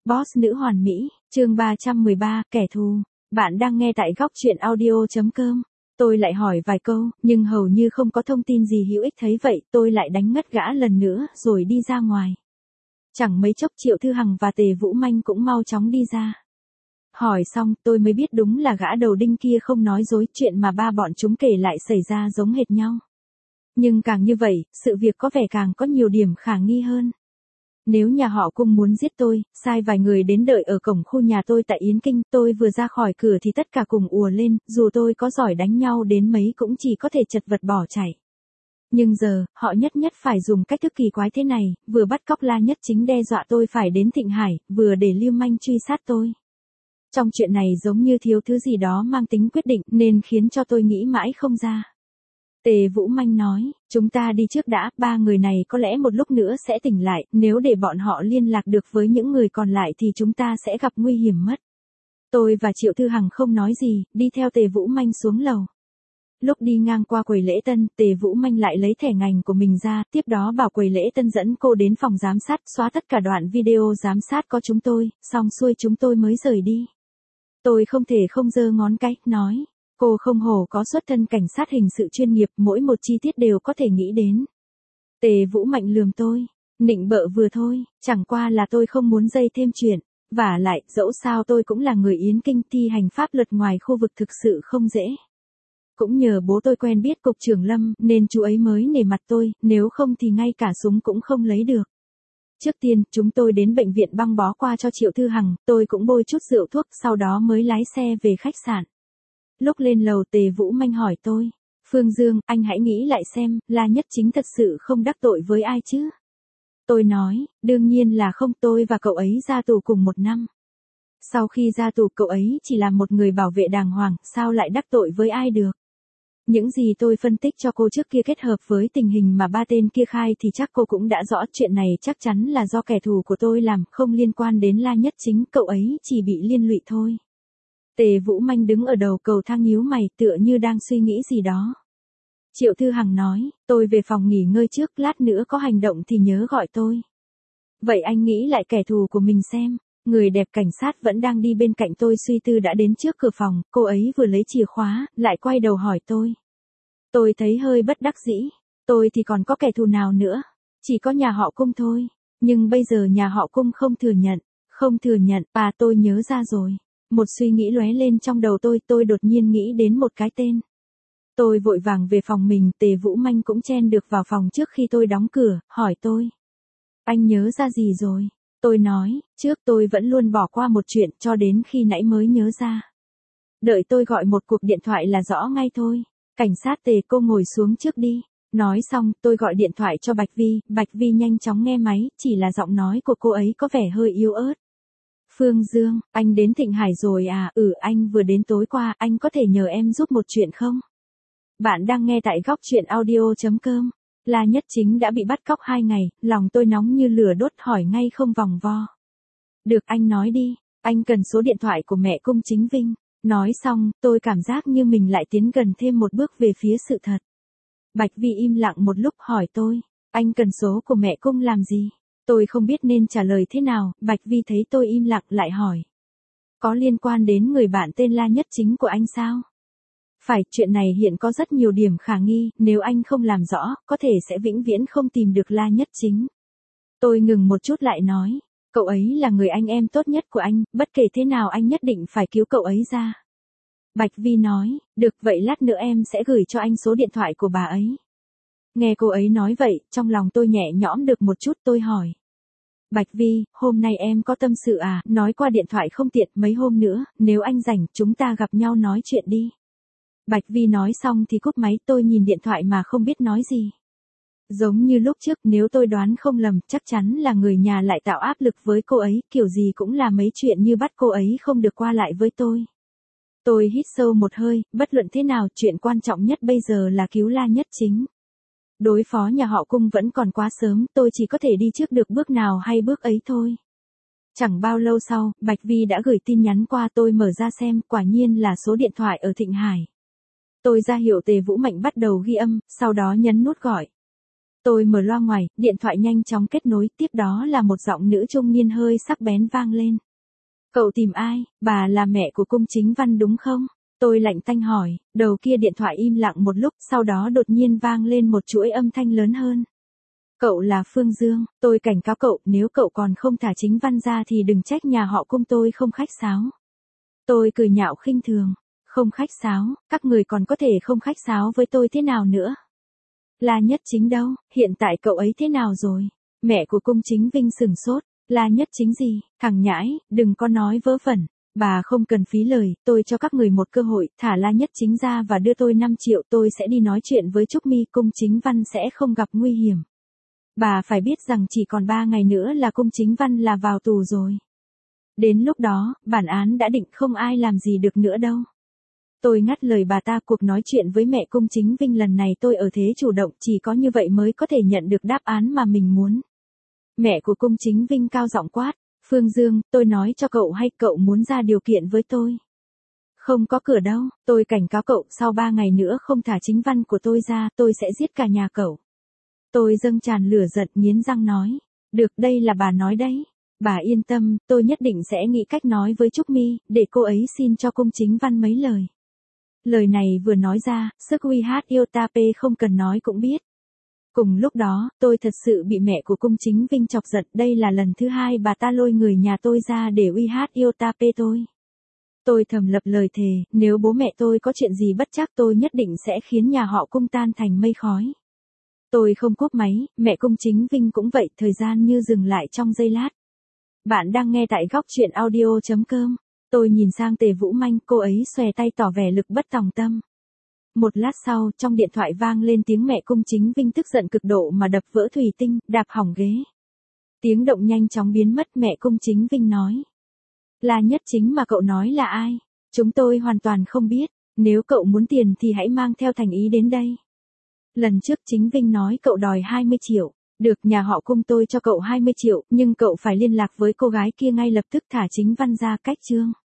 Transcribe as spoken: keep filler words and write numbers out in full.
Boss nữ hoàn mỹ, chương ba trăm mười ba, kẻ thù. Bạn đang nghe tại góc truyện audio.com. Tôi lại hỏi vài câu, nhưng hầu như không có thông tin gì hữu ích, thấy vậy, tôi lại đánh ngất gã lần nữa, rồi đi ra ngoài. Chẳng mấy chốc Triệu Thư Hằng và Tề Vũ Manh cũng mau chóng đi ra. Hỏi xong, tôi mới biết đúng là gã đầu đinh kia không nói dối, chuyện mà ba bọn chúng kể lại xảy ra giống hệt nhau. Nhưng càng như vậy, sự việc có vẻ càng có nhiều điểm khả nghi hơn. Nếu nhà họ Cung muốn giết tôi, sai vài người đến đợi ở cổng khu nhà tôi tại Yến Kinh, tôi vừa ra khỏi cửa thì tất cả cùng ùa lên, dù tôi có giỏi đánh nhau đến mấy cũng chỉ có thể chật vật bỏ chạy. Nhưng giờ, họ nhất nhất phải dùng cách thức kỳ quái thế này, vừa bắt cóc La Nhất Chính đe dọa tôi phải đến Thịnh Hải, vừa để lưu manh truy sát tôi. Trong chuyện này giống như thiếu thứ gì đó mang tính quyết định nên khiến cho tôi nghĩ mãi không ra. Tề Vũ Manh nói, chúng ta đi trước đã, ba người này có lẽ một lúc nữa sẽ tỉnh lại, nếu để bọn họ liên lạc được với những người còn lại thì chúng ta sẽ gặp nguy hiểm mất. Tôi và Triệu Thư Hằng không nói gì, đi theo Tề Vũ Manh xuống lầu. Lúc đi ngang qua quầy lễ tân, Tề Vũ Manh lại lấy thẻ ngành của mình ra, tiếp đó bảo quầy lễ tân dẫn cô đến phòng giám sát, xóa tất cả đoạn video giám sát có chúng tôi, xong xuôi chúng tôi mới rời đi. Tôi không thể không giơ ngón cái, nói. Cô không hổ có xuất thân cảnh sát hình sự chuyên nghiệp, mỗi một chi tiết đều có thể nghĩ đến. Tề Vũ Mạnh lườm tôi, nịnh bợ vừa thôi, chẳng qua là tôi không muốn dây thêm chuyện. Vả lại, dẫu sao tôi cũng là người Yến Kinh, thi hành pháp luật ngoài khu vực thực sự không dễ. Cũng nhờ bố tôi quen biết cục trưởng Lâm, nên chú ấy mới nể mặt tôi, nếu không thì ngay cả súng cũng không lấy được. Trước tiên, chúng tôi đến bệnh viện băng bó qua cho Triệu Thư Hằng, tôi cũng bôi chút rượu thuốc, sau đó mới lái xe về khách sạn. Lúc lên lầu Tề Vũ Manh hỏi tôi, Phương Dương, anh hãy nghĩ lại xem, La Nhất Chính thật sự không đắc tội với ai chứ? Tôi nói, đương nhiên là không, tôi và cậu ấy ra tù cùng một năm. Sau khi ra tù cậu ấy chỉ là một người bảo vệ đàng hoàng, sao lại đắc tội với ai được? Những gì tôi phân tích cho cô trước kia kết hợp với tình hình mà ba tên kia khai thì chắc cô cũng đã rõ, chuyện này chắc chắn là do kẻ thù của tôi làm, không liên quan đến La Nhất Chính, cậu ấy chỉ bị liên lụy thôi. Tề Vũ Manh đứng ở đầu cầu thang nhíu mày, tựa như đang suy nghĩ gì đó. Triệu Thư Hằng nói, tôi về phòng nghỉ ngơi trước, lát nữa có hành động thì nhớ gọi tôi. Vậy anh nghĩ lại kẻ thù của mình xem. Người đẹp cảnh sát vẫn đang đi bên cạnh tôi suy tư đã đến trước cửa phòng, cô ấy vừa lấy chìa khóa, lại quay đầu hỏi tôi. Tôi thấy hơi bất đắc dĩ, tôi thì còn có kẻ thù nào nữa, chỉ có nhà họ Cung thôi, nhưng bây giờ nhà họ Cung không thừa nhận, không thừa nhận, à tôi nhớ ra rồi. Một suy nghĩ lóe lên trong đầu tôi, tôi đột nhiên nghĩ đến một cái tên. Tôi vội vàng về phòng mình, Tề Vũ Manh cũng chen được vào phòng trước khi tôi đóng cửa, hỏi tôi. Anh nhớ ra gì rồi? Tôi nói, trước tôi vẫn luôn bỏ qua một chuyện cho đến khi nãy mới nhớ ra. Đợi tôi gọi một cuộc điện thoại là rõ ngay thôi. Cảnh sát Tề, cô ngồi xuống trước đi. Nói xong, tôi gọi điện thoại cho Bạch Vi, Bạch Vi nhanh chóng nghe máy, chỉ là giọng nói của cô ấy có vẻ hơi yếu ớt. Phương Dương, anh đến Thịnh Hải rồi à? Ừ, anh vừa đến tối qua, anh có thể nhờ em giúp một chuyện không? Bạn đang nghe tại góc truyện audio.com. La Nhất Chính đã bị bắt cóc hai ngày, lòng tôi nóng như lửa đốt, hỏi ngay không vòng vo. Được, anh nói đi, anh cần số điện thoại của mẹ Cung Chính Vinh. Nói xong, tôi cảm giác như mình lại tiến gần thêm một bước về phía sự thật. Bạch Vi im lặng một lúc hỏi tôi, anh cần số của mẹ Cung làm gì? Tôi không biết nên trả lời thế nào, Bạch Vi thấy tôi im lặng lại hỏi. Có liên quan đến người bạn tên La Nhất Chính của anh sao? Phải, chuyện này hiện có rất nhiều điểm khả nghi, nếu anh không làm rõ, có thể sẽ vĩnh viễn không tìm được La Nhất Chính. Tôi ngừng một chút lại nói, cậu ấy là người anh em tốt nhất của anh, bất kể thế nào anh nhất định phải cứu cậu ấy ra. Bạch Vi nói, được, vậy lát nữa em sẽ gửi cho anh số điện thoại của bà ấy. Nghe cô ấy nói vậy, trong lòng tôi nhẹ nhõm được một chút, tôi hỏi. Bạch Vi, hôm nay em có tâm sự à, nói qua điện thoại không tiện, mấy hôm nữa, nếu anh rảnh, chúng ta gặp nhau nói chuyện đi. Bạch Vi nói xong thì cúp máy, tôi nhìn điện thoại mà không biết nói gì. Giống như lúc trước, nếu tôi đoán không lầm, chắc chắn là người nhà lại tạo áp lực với cô ấy, kiểu gì cũng là mấy chuyện như bắt cô ấy không được qua lại với tôi. Tôi hít sâu một hơi, bất luận thế nào, chuyện quan trọng nhất bây giờ là cứu La Nhất Chính. Đối phó nhà họ Cung vẫn còn quá sớm, tôi chỉ có thể đi trước được bước nào hay bước ấy thôi. Chẳng bao lâu sau, Bạch Vi đã gửi tin nhắn qua, tôi mở ra xem, quả nhiên là số điện thoại ở Thịnh Hải. Tôi ra hiệu Tề Vũ Mạnh bắt đầu ghi âm, sau đó nhấn nút gọi. Tôi mở loa ngoài, điện thoại nhanh chóng kết nối, tiếp đó là một giọng nữ trung niên hơi sắc bén vang lên. Cậu tìm ai, bà là mẹ của Cung Chính Văn đúng không? Tôi lạnh tanh hỏi, đầu kia điện thoại im lặng một lúc, sau đó đột nhiên vang lên một chuỗi âm thanh lớn hơn. Cậu là Phương Dương, tôi cảnh cáo cậu, nếu cậu còn không thả Chính Văn ra thì đừng trách nhà họ Cung tôi không khách sáo. Tôi cười nhạo khinh thường, không khách sáo, các người còn có thể không khách sáo với tôi thế nào nữa? La Nhất Chính đâu, hiện tại cậu ấy thế nào rồi? Mẹ của Cung Chính Vinh sửng sốt, La Nhất Chính gì, thằng nhãi, đừng có nói vớ vẩn. Bà không cần phí lời, tôi cho các người một cơ hội, thả La Nhất Chính ra và đưa tôi năm triệu, tôi sẽ đi nói chuyện với Trúc My, Cung Chính Văn sẽ không gặp nguy hiểm. Bà phải biết rằng chỉ còn ba ngày nữa là Cung Chính Văn là vào tù rồi. Đến lúc đó, bản án đã định không ai làm gì được nữa đâu. Tôi ngắt lời bà ta, cuộc nói chuyện với mẹ Cung Chính Vinh lần này tôi ở thế chủ động, chỉ có như vậy mới có thể nhận được đáp án mà mình muốn. Mẹ của Cung Chính Vinh cao giọng quát, Phương Dương, tôi nói cho cậu hay cậu muốn ra điều kiện với tôi? Không có cửa đâu, tôi cảnh cáo cậu, sau ba ngày nữa không thả Chính Văn của tôi ra, tôi sẽ giết cả nhà cậu. Tôi dâng tràn lửa giận nghiến răng nói, được, đây là bà nói đấy. Bà yên tâm, tôi nhất định sẽ nghĩ cách nói với Trúc My, để cô ấy xin cho Cung Chính Văn mấy lời. Lời này vừa nói ra, sức uy hát Iotap không cần nói cũng biết. Cùng lúc đó, tôi thật sự bị mẹ của Cung Chính Vinh chọc giận, đây là lần thứ hai bà ta lôi người nhà tôi ra để uy hát Iotap tôi. Tôi thầm lập lời thề, nếu bố mẹ tôi có chuyện gì bất trắc tôi nhất định sẽ khiến nhà họ Cung tan thành mây khói. Tôi không cúp máy, mẹ Cung Chính Vinh cũng vậy, thời gian như dừng lại trong giây lát. Bạn đang nghe tại góc truyện audio chấm com. Tôi nhìn sang Tề Vũ Manh, cô ấy xòe tay tỏ vẻ lực bất tòng tâm. Một lát sau, trong điện thoại vang lên tiếng mẹ Cung Chính Vinh tức giận cực độ mà đập vỡ thủy tinh, đạp hỏng ghế. Tiếng động nhanh chóng biến mất, mẹ Cung Chính Vinh nói. La Nhất Chính mà cậu nói là ai? Chúng tôi hoàn toàn không biết, nếu cậu muốn tiền thì hãy mang theo thành ý đến đây. Lần trước Chính Vinh nói cậu đòi hai mươi triệu. Được, nhà họ Cung tôi cho cậu hai mươi triệu, nhưng cậu phải liên lạc với cô gái kia ngay lập tức thả Chính Văn ra, cách chương.